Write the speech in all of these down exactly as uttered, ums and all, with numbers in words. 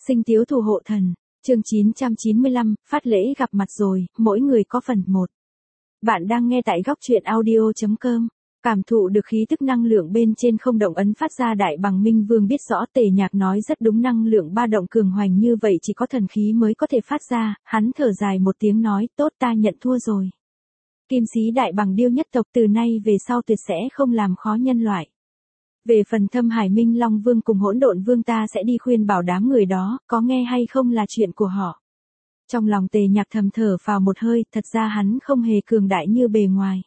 Sinh Tiếu Thủ Hộ Thần, chương chín trăm chín mươi lăm, phát lễ gặp mặt rồi, mỗi người có phần một. Bạn đang nghe tại góc truyện audio chấm com. Cảm thụ được khí tức năng lượng bên trên không động ấn phát ra Đại Bằng Minh Vương biết rõ Tề Nhạc nói rất đúng, năng lượng ba động cường hoành như vậy chỉ có thần khí mới có thể phát ra, hắn thở dài một tiếng nói, tốt, ta nhận thua rồi. Kim Sĩ Đại Bằng Điêu nhất tộc từ nay về sau tuyệt sẽ không làm khó nhân loại. Về phần Thâm Hải Minh Long Vương cùng Hỗn Độn Vương ta sẽ đi khuyên bảo đám người đó, có nghe hay không là chuyện của họ. Trong lòng Tề Nhạc thầm thở phào một hơi, thật ra hắn không hề cường đại như bề ngoài.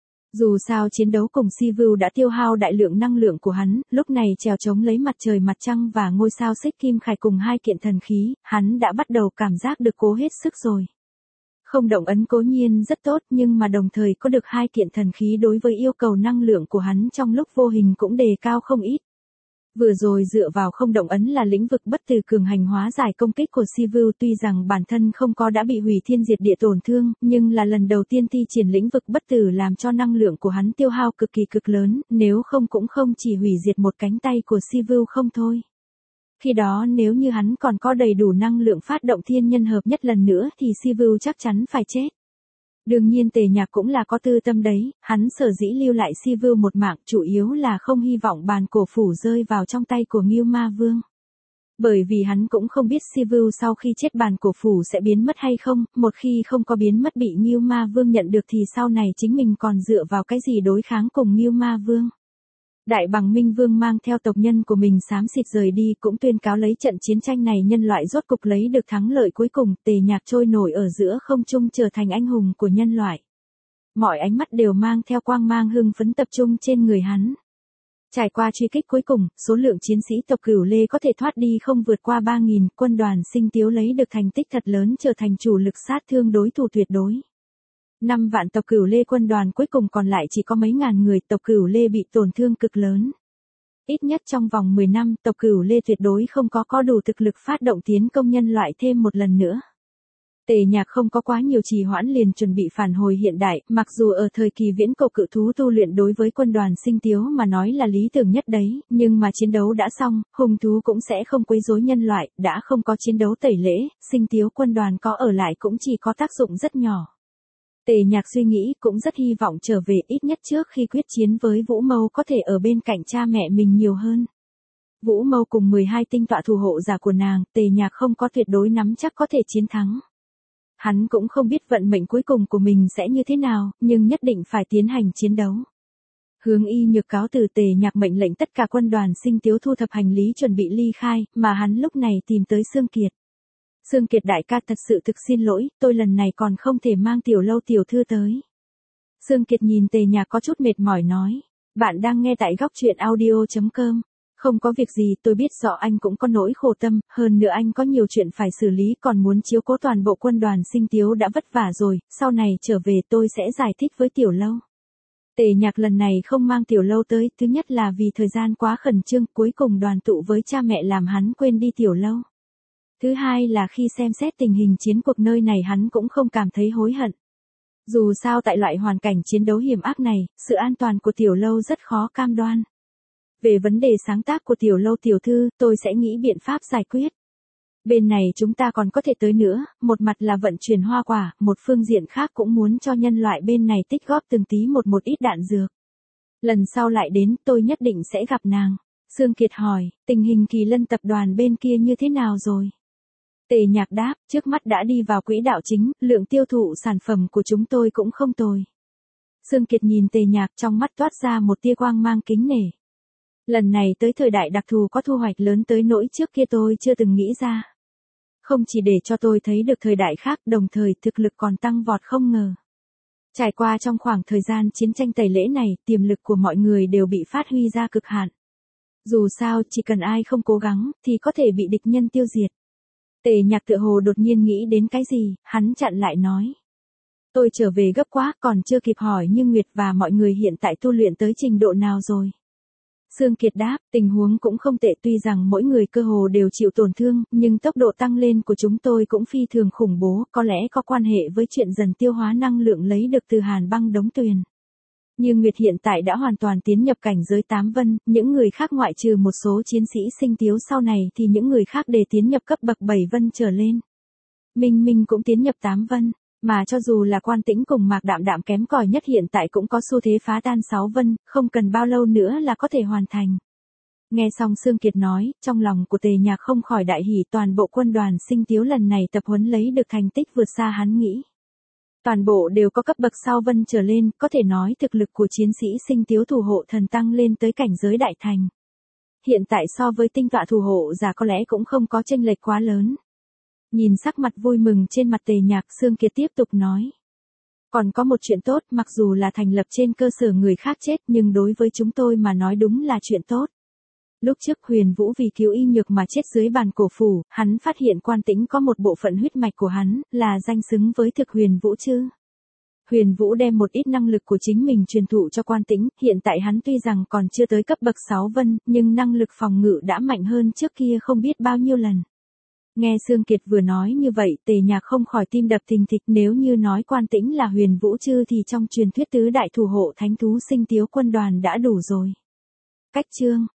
Dù sao chiến đấu cùng Sivu đã tiêu hao đại lượng năng lượng của hắn, lúc này trèo chống lấy mặt trời mặt trăng và ngôi sao xích kim khải cùng hai kiện thần khí, hắn đã bắt đầu cảm giác được cố hết sức rồi. Không động ấn cố nhiên rất tốt, nhưng mà đồng thời có được hai kiện thần khí đối với yêu cầu năng lượng của hắn trong lúc vô hình cũng đề cao không ít. Vừa rồi dựa vào không động ấn là lĩnh vực bất tử cường hành hóa giải công kích của Sivu, tuy rằng bản thân không có đã bị hủy thiên diệt địa tổn thương, nhưng là lần đầu tiên thi triển lĩnh vực bất tử làm cho năng lượng của hắn tiêu hao cực kỳ cực lớn, nếu không cũng không chỉ hủy diệt một cánh tay của Sivu không thôi. Khi đó nếu như hắn còn có đầy đủ năng lượng phát động thiên nhân hợp nhất lần nữa thì Sivu chắc chắn phải chết. Đương nhiên Tề Nhạc cũng là có tư tâm đấy, hắn sở dĩ lưu lại Sivu một mạng chủ yếu là không hy vọng bàn cổ phủ rơi vào trong tay của Ngưu Ma Vương. Bởi vì hắn cũng không biết Sivu sau khi chết bàn cổ phủ sẽ biến mất hay không, một khi không có biến mất bị Ngưu Ma Vương nhận được thì sau này chính mình còn dựa vào cái gì đối kháng cùng Ngưu Ma Vương. Đại Bằng Minh Vương mang theo tộc nhân của mình xám xịt rời đi, cũng tuyên cáo lấy trận chiến tranh này nhân loại rốt cục lấy được thắng lợi cuối cùng, Tề Nhạc trôi nổi ở giữa không trung trở thành anh hùng của nhân loại. Mọi ánh mắt đều mang theo quang mang hưng phấn tập trung trên người hắn. Trải qua truy kích cuối cùng, số lượng chiến sĩ tộc Cửu Lê có thể thoát đi không vượt qua ba nghìn, quân đoàn Sinh Tiếu lấy được thành tích thật lớn, trở thành chủ lực sát thương đối thủ tuyệt đối. Năm vạn tộc Cửu Lê quân đoàn cuối cùng còn lại chỉ có mấy ngàn người, tộc Cửu Lê bị tổn thương cực lớn. Ít nhất trong vòng mười năm, tộc Cửu Lê tuyệt đối không có có đủ thực lực phát động tiến công nhân loại thêm một lần nữa. Tề Nhạc không có quá nhiều trì hoãn liền chuẩn bị phản hồi hiện đại, mặc dù ở thời kỳ viễn cổ cự thú tu luyện đối với quân đoàn Sinh Tiếu mà nói là lý tưởng nhất đấy, nhưng mà chiến đấu đã xong, hung thú cũng sẽ không quấy rối nhân loại, đã không có chiến đấu tẩy lễ, Sinh Tiếu quân đoàn có ở lại cũng chỉ có tác dụng rất nhỏ. Tề Nhạc suy nghĩ cũng rất hy vọng trở về, ít nhất trước khi quyết chiến với Vũ Mâu có thể ở bên cạnh cha mẹ mình nhiều hơn. Vũ Mâu cùng mười hai tinh tọa thủ hộ giả của nàng, Tề Nhạc không có tuyệt đối nắm chắc có thể chiến thắng. Hắn cũng không biết vận mệnh cuối cùng của mình sẽ như thế nào, nhưng nhất định phải tiến hành chiến đấu. Hướng Y Nhược cáo từ, Tề Nhạc mệnh lệnh tất cả quân đoàn Sinh Tiếu thu thập hành lý chuẩn bị ly khai, mà hắn lúc này tìm tới Sương Kiệt. Sương Kiệt đại ca, thật sự thực xin lỗi, tôi lần này còn không thể mang Tiểu Lâu tiểu thư tới. Sương Kiệt nhìn Tề Nhạc có chút mệt mỏi nói, bạn đang nghe tại góc truyện audio chấm com. Không có việc gì, tôi biết rõ anh cũng có nỗi khổ tâm, hơn nữa anh có nhiều chuyện phải xử lý, còn muốn chiếu cố toàn bộ quân đoàn Sinh Tiếu đã vất vả rồi, sau này trở về tôi sẽ giải thích với Tiểu Lâu. Tề Nhạc lần này không mang Tiểu Lâu tới, thứ nhất là vì thời gian quá khẩn trương, cuối cùng đoàn tụ với cha mẹ làm hắn quên đi Tiểu Lâu. Thứ hai là khi xem xét tình hình chiến cuộc nơi này hắn cũng không cảm thấy hối hận. Dù sao tại loại hoàn cảnh chiến đấu hiểm ác này, sự an toàn của Tiểu Lâu rất khó cam đoan. Về vấn đề sáng tác của Tiểu Lâu tiểu thư, tôi sẽ nghĩ biện pháp giải quyết. Bên này chúng ta còn có thể tới nữa, một mặt là vận chuyển hoa quả, một phương diện khác cũng muốn cho nhân loại bên này tích góp từng tí một một ít đạn dược. Lần sau lại đến, tôi nhất định sẽ gặp nàng. Sương Kiệt hỏi, tình hình Kỳ Lân tập đoàn bên kia như thế nào rồi? Tề Nhạc đáp, trước mắt đã đi vào quỹ đạo chính, lượng tiêu thụ sản phẩm của chúng tôi cũng không tồi. Sương Kiệt nhìn Tề Nhạc, trong mắt toát ra một tia quang mang kính nể. Lần này tới thời đại đặc thù có thu hoạch lớn tới nỗi trước kia tôi chưa từng nghĩ ra. Không chỉ để cho tôi thấy được thời đại khác, đồng thời thực lực còn tăng vọt không ngờ. Trải qua trong khoảng thời gian chiến tranh tẩy lễ này, tiềm lực của mọi người đều bị phát huy ra cực hạn. Dù sao, chỉ cần ai không cố gắng, thì có thể bị địch nhân tiêu diệt. Tề Nhạc tựa hồ đột nhiên nghĩ đến cái gì, hắn chặn lại nói. Tôi trở về gấp quá, còn chưa kịp hỏi nhưng Nguyệt và mọi người hiện tại tu luyện tới trình độ nào rồi. Sương Kiệt đáp, tình huống cũng không tệ, tuy rằng mỗi người cơ hồ đều chịu tổn thương, nhưng tốc độ tăng lên của chúng tôi cũng phi thường khủng bố, có lẽ có quan hệ với chuyện dần tiêu hóa năng lượng lấy được từ hàn băng đống tuyền. Như Nguyệt hiện tại đã hoàn toàn tiến nhập cảnh giới tám vân, những người khác ngoại trừ một số chiến sĩ sinh tiếu sau này thì những người khác đều tiến nhập cấp bậc bảy vân trở lên. Minh Minh cũng tiến nhập tám vân, mà cho dù là Quan Tĩnh cùng Mạc Đạm Đạm kém cỏi nhất hiện tại cũng có xu thế phá tan sáu vân, không cần bao lâu nữa là có thể hoàn thành. Nghe xong Sương Kiệt nói, trong lòng của Tề Nhạc không khỏi đại hỉ, toàn bộ quân đoàn sinh tiếu lần này tập huấn lấy được thành tích vượt xa hắn nghĩ. Toàn bộ đều có cấp bậc sau vân trở lên, có thể nói thực lực của chiến sĩ sinh tiếu thủ hộ thần tăng lên tới cảnh giới đại thành. Hiện tại so với tinh tọa thủ hộ giả có lẽ cũng không có chênh lệch quá lớn. Nhìn sắc mặt vui mừng trên mặt Tề Nhạc, Sương Kiệt tiếp tục nói. Còn có một chuyện tốt, mặc dù là thành lập trên cơ sở người khác chết nhưng đối với chúng tôi mà nói đúng là chuyện tốt. Lúc trước Huyền Vũ vì cứu Y Nhược mà chết dưới bàn cổ phủ, hắn phát hiện Quan Tĩnh có một bộ phận huyết mạch của hắn, là danh xứng với thực Huyền Vũ chứ. Huyền Vũ đem một ít năng lực của chính mình truyền thụ cho Quan Tĩnh, hiện tại hắn tuy rằng còn chưa tới cấp bậc sáu vân, nhưng năng lực phòng ngự đã mạnh hơn trước kia không biết bao nhiêu lần. Nghe Sương Kiệt vừa nói như vậy, Tề Nhạc không khỏi tim đập thình thịch, nếu như nói Quan Tĩnh là Huyền Vũ chư thì trong truyền thuyết tứ đại thủ hộ thánh thú sinh tiếu quân đoàn đã đủ rồi. Cách chương